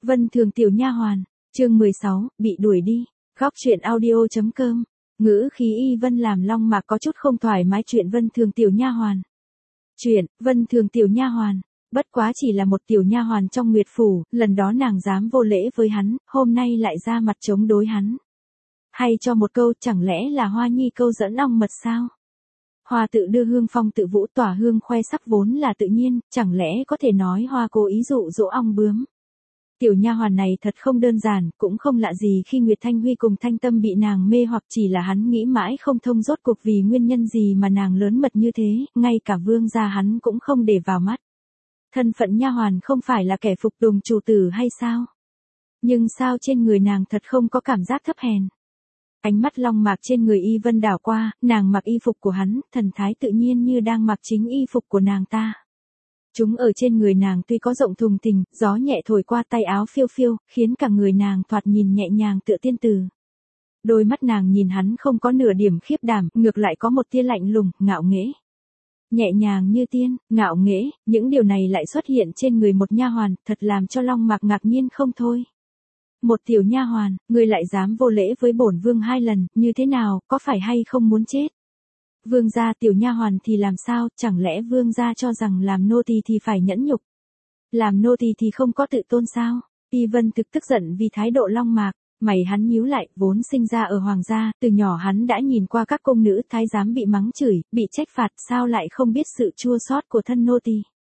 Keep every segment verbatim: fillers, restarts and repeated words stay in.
Vân Thường tiểu nha hoàn, chương mười sáu, bị đuổi đi. Góc truyện audio.com. Ngữ khí Y Vân làm Long Mạc có chút không thoải mái chuyện Vân Thường tiểu nha hoàn. Chuyện Vân Thường tiểu nha hoàn, bất quá chỉ là một tiểu nha hoàn trong Nguyệt phủ, lần đó nàng dám vô lễ với hắn, hôm nay lại ra mặt chống đối hắn. Hay cho một câu, chẳng lẽ là Hoa Nhi câu dẫn ong mật sao? Hoa tự đưa hương phong tự vũ, tỏa hương khoe sắc vốn là tự nhiên, chẳng lẽ có thể nói Hoa cố ý dụ dỗ ong bướm? Tiểu nha hoàn này thật không đơn giản, cũng không lạ gì khi Nguyệt Thanh Huy cùng Thanh Tâm bị nàng mê, hoặc chỉ là hắn nghĩ mãi không thông rốt cuộc vì nguyên nhân gì mà nàng lớn mật như thế, ngay cả vương gia hắn cũng không để vào mắt. Thân phận nha hoàn không phải là kẻ phục tùng chủ tử hay sao? Nhưng sao trên người nàng thật không có cảm giác thấp hèn? Ánh mắt Long Mạc trên người Y Vân đảo qua, nàng mặc y phục của hắn, thần thái tự nhiên như đang mặc chính y phục của nàng ta. Chúng ở trên người nàng tuy có rộng thùng thình, gió nhẹ thổi qua tay áo phiêu phiêu, khiến cả người nàng thoạt nhìn nhẹ nhàng tựa tiên tử. Đôi mắt nàng nhìn hắn không có nửa điểm khiếp đảm, ngược lại có một tia lạnh lùng, ngạo nghễ. Nhẹ nhàng như tiên, ngạo nghễ, những điều này lại xuất hiện trên người một nha hoàn, thật làm cho Long Mạc ngạc nhiên không thôi. Một tiểu nha hoàn, ngươi lại dám vô lễ với bổn vương hai lần, như thế nào, có phải hay không muốn chết? Vương gia tiểu nha hoàn thì làm sao, chẳng lẽ vương gia cho rằng làm nô tỳ thì phải nhẫn nhục? Làm nô tỳ thì không có tự tôn sao? Y Vân thực tức giận vì thái độ Long Mạc, mày hắn nhíu lại, vốn sinh ra ở hoàng gia, từ nhỏ hắn đã nhìn qua các công nữ thái giám bị mắng chửi, bị trách phạt, sao lại không biết sự chua xót của thân nô tỳ?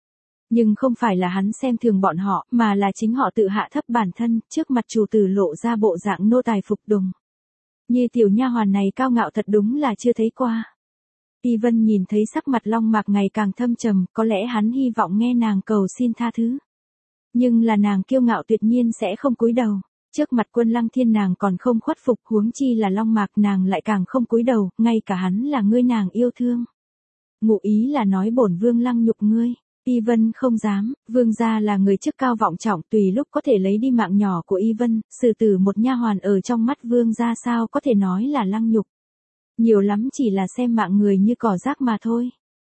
Nhưng không phải là hắn xem thường bọn họ, mà là chính họ tự hạ thấp bản thân, trước mặt chủ tử lộ ra bộ dạng nô tài phục tùng. Như tiểu nha hoàn này cao ngạo thật đúng là chưa thấy qua. Y Vân nhìn thấy sắc mặt Long Mạc ngày càng thâm trầm, có lẽ hắn hy vọng nghe nàng cầu xin tha thứ. Nhưng là nàng kiêu ngạo tuyệt nhiên sẽ không cúi đầu. Trước mặt Quân Lăng Thiên nàng còn không khuất phục, huống chi là Long Mạc nàng lại càng không cúi đầu, ngay cả hắn là ngươi nàng yêu thương. Ngụ ý là nói bổn vương lăng nhục ngươi. Y Vân không dám, vương gia là người chức cao vọng trọng, tùy lúc có thể lấy đi mạng nhỏ của Y Vân, xử tử một nha hoàn ở trong mắt vương gia sao có thể nói là lăng nhục. Nhiều lắm chỉ là xem mạng người như cỏ rác mà thôi.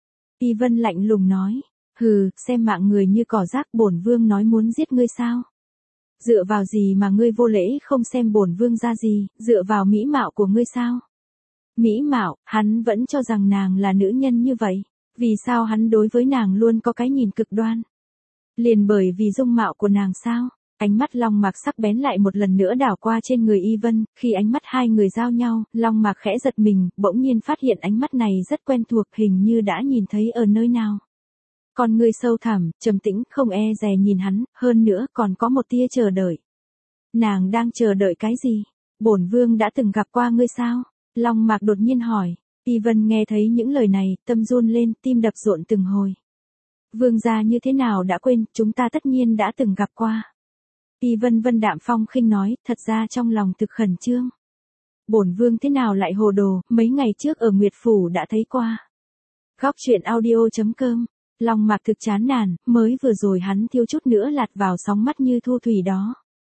Y Vân lạnh lùng nói, hừ, xem mạng người như cỏ rác, bổn vương nói muốn giết ngươi sao? Dựa vào gì mà ngươi vô lễ không xem bổn vương ra gì, dựa vào mỹ mạo của ngươi sao? Mỹ mạo, hắn vẫn cho rằng nàng là nữ nhân như vậy. Vì sao hắn đối với nàng luôn có cái nhìn cực đoan? Liền bởi vì dung mạo của nàng sao? Ánh mắt Long Mạc sắc bén lại một lần nữa đảo qua trên người Y Vân, khi ánh mắt hai người giao nhau, Long Mạc khẽ giật mình, bỗng nhiên phát hiện ánh mắt này rất quen thuộc, hình như đã nhìn thấy ở nơi nào. Con người sâu thẳm, trầm tĩnh, không e dè nhìn hắn, hơn nữa còn có một tia chờ đợi. Nàng đang chờ đợi cái gì? Bổn vương đã từng gặp qua ngươi sao? Long Mạc đột nhiên hỏi. Y Vân nghe thấy những lời này, tâm run lên, tim đập rộn từng hồi. Vương gia như thế nào đã quên, chúng ta tất nhiên đã từng gặp qua. Y Vân vân đạm phong khinh nói, thật ra trong lòng thực khẩn trương. Bổn vương thế nào lại hồ đồ, mấy ngày trước ở Nguyệt phủ đã thấy qua. Góc truyện audio.com. Long Mạc thực chán nản, mới vừa rồi hắn thiếu chút nữa lạt vào sóng mắt như thu thủy đó.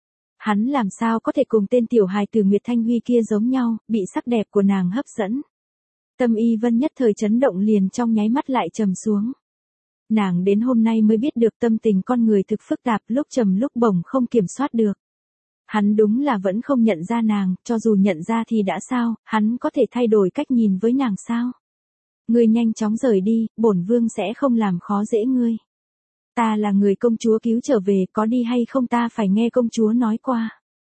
Hắn làm sao có thể cùng tên tiểu hài từ Nguyệt Thanh Huy kia giống nhau, bị sắc đẹp của nàng hấp dẫn. Tâm Y Vân nhất thời chấn động, liền trong nháy mắt lại trầm xuống. Nàng đến hôm nay mới biết được tâm tình con người thực phức tạp, lúc trầm lúc bổng không kiểm soát được. Hắn đúng là vẫn không nhận ra nàng, cho dù nhận ra thì đã sao, hắn có thể thay đổi cách nhìn với nàng sao? Ngươi nhanh chóng rời đi, bổn vương sẽ không làm khó dễ ngươi. Ta là người công chúa cứu trở về, có đi hay không ta phải nghe công chúa nói qua.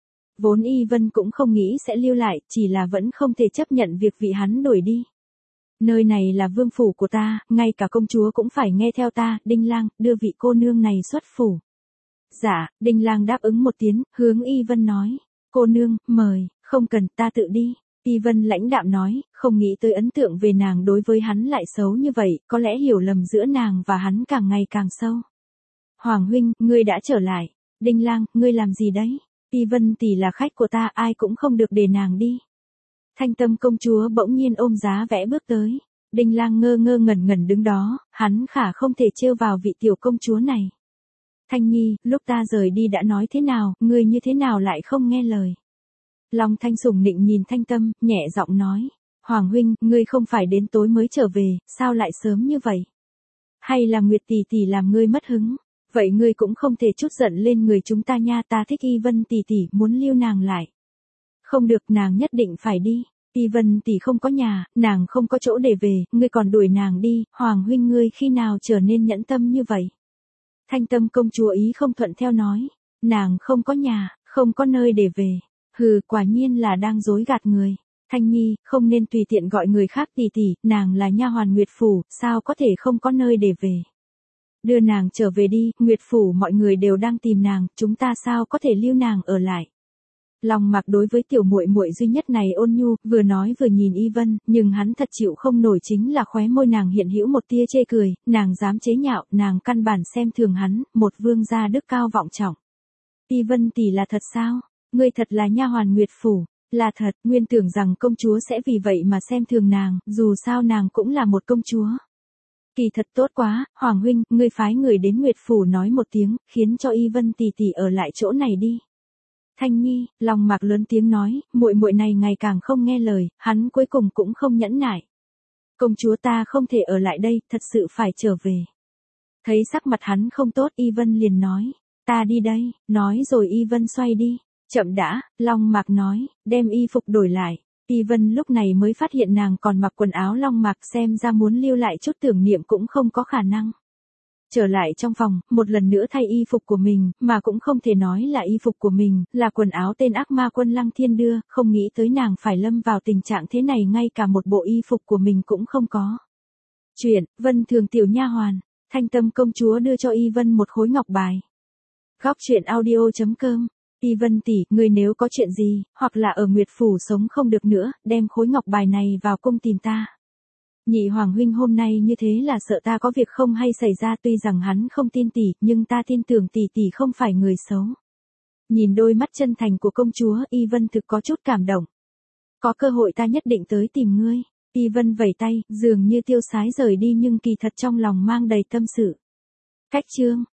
Vốn Y Vân cũng không nghĩ sẽ lưu lại, chỉ là vẫn không thể chấp nhận việc vị hắn đuổi đi. Nơi này là vương phủ của ta, ngay cả công chúa cũng phải nghe theo ta, Đinh Lang, đưa vị cô nương này xuất phủ. Dạ, Đinh Lang đáp ứng một tiếng, hướng Y Vân nói, cô nương, mời, không cần, ta tự đi. Y Vân lãnh đạm nói, không nghĩ tới ấn tượng về nàng đối với hắn lại xấu như vậy, có lẽ hiểu lầm giữa nàng và hắn càng ngày càng sâu. Hoàng huynh, ngươi đã trở lại. Đinh Lang, ngươi làm gì đấy? Y Vân tỷ là khách của ta, ai cũng không được để nàng đi. Thanh Tâm công chúa bỗng nhiên ôm giá vẽ bước tới. Đinh Lang ngơ ngơ ngẩn ngẩn đứng đó, hắn khả không thể trêu vào vị tiểu công chúa này. Thanh Nhi, lúc ta rời đi đã nói thế nào, ngươi như thế nào lại không nghe lời? Long Thanh sủng nịnh nhìn Thanh Tâm, nhẹ giọng nói. Hoàng huynh, ngươi không phải đến tối mới trở về, sao lại sớm như vậy? Hay là Nguyệt tỷ tỷ làm ngươi mất hứng? Vậy ngươi cũng không thể chút giận lên người chúng ta nha, ta thích Y Vân tỷ tỷ, muốn lưu nàng lại. Không được, nàng nhất định phải đi. Y Vân tỷ không có nhà, nàng không có chỗ để về, ngươi còn đuổi nàng đi, Hoàng huynh ngươi khi nào trở nên nhẫn tâm như vậy? Thanh Tâm công chúa ý không thuận theo nói, nàng không có nhà, không có nơi để về. Hừ, quả nhiên là đang dối gạt người. Thanh Nhi, không nên tùy tiện gọi người khác tỷ tỷ, nàng là nha hoàn Nguyệt phủ, sao có thể không có nơi để về. Đưa nàng trở về đi, Nguyệt phủ mọi người đều đang tìm nàng, chúng ta sao có thể lưu nàng ở lại. Long Mặc đối với tiểu muội muội duy nhất này ôn nhu, vừa nói vừa nhìn Y Vân, nhưng hắn thật chịu không nổi chính là khóe môi nàng hiện hữu một tia chê cười, nàng dám chế nhạo, nàng căn bản xem thường hắn, một vương gia đức cao vọng trọng. Y Vân tỷ là thật sao? Ngươi thật là nha hoàn Nguyệt phủ? Là thật, nguyên tưởng rằng công chúa sẽ vì vậy mà xem thường nàng, dù sao nàng cũng là một công chúa. Kỳ thật tốt quá, Hoàng huynh, ngươi phái người đến Nguyệt phủ nói một tiếng, khiến cho Y Vân tỷ tỷ ở lại chỗ này đi. Thanh Nhi, Long Mạc lớn tiếng nói, muội muội này ngày càng không nghe lời, hắn cuối cùng cũng không nhẫn nại. Công chúa ta không thể ở lại đây, thật sự phải trở về. Thấy sắc mặt hắn không tốt, Y Vân liền nói, ta đi đây, nói rồi Y Vân xoay đi. Chậm đã, Long Mạc nói, đem y phục đổi lại. Y Vân lúc này mới phát hiện nàng còn mặc quần áo Long Mạc, xem ra muốn lưu lại chút tưởng niệm cũng không có khả năng. Trở lại trong phòng, một lần nữa thay y phục của mình, mà cũng không thể nói là y phục của mình, là quần áo tên ác ma quân Lăng Thiên đưa, không nghĩ tới nàng phải lâm vào tình trạng thế này, ngay cả một bộ y phục của mình cũng không có. Chuyện, Vân Thường tiểu nha hoàn, Thanh Tâm công chúa đưa cho Y Vân một khối ngọc bài. Góc truyện audio chấm com. Y Vân tỷ, người nếu có chuyện gì, hoặc là ở Nguyệt phủ sống không được nữa, đem khối ngọc bài này vào cung tìm ta. Nhị Hoàng huynh hôm nay như thế là sợ ta có việc không hay xảy ra, tuy rằng hắn không tin tỷ, nhưng ta tin tưởng tỷ tỷ không phải người xấu. Nhìn đôi mắt chân thành của công chúa, Y Vân thực có chút cảm động. Có cơ hội ta nhất định tới tìm ngươi. Y Vân vẩy tay, dường như tiêu sái rời đi nhưng kỳ thật trong lòng mang đầy tâm sự. Cách chương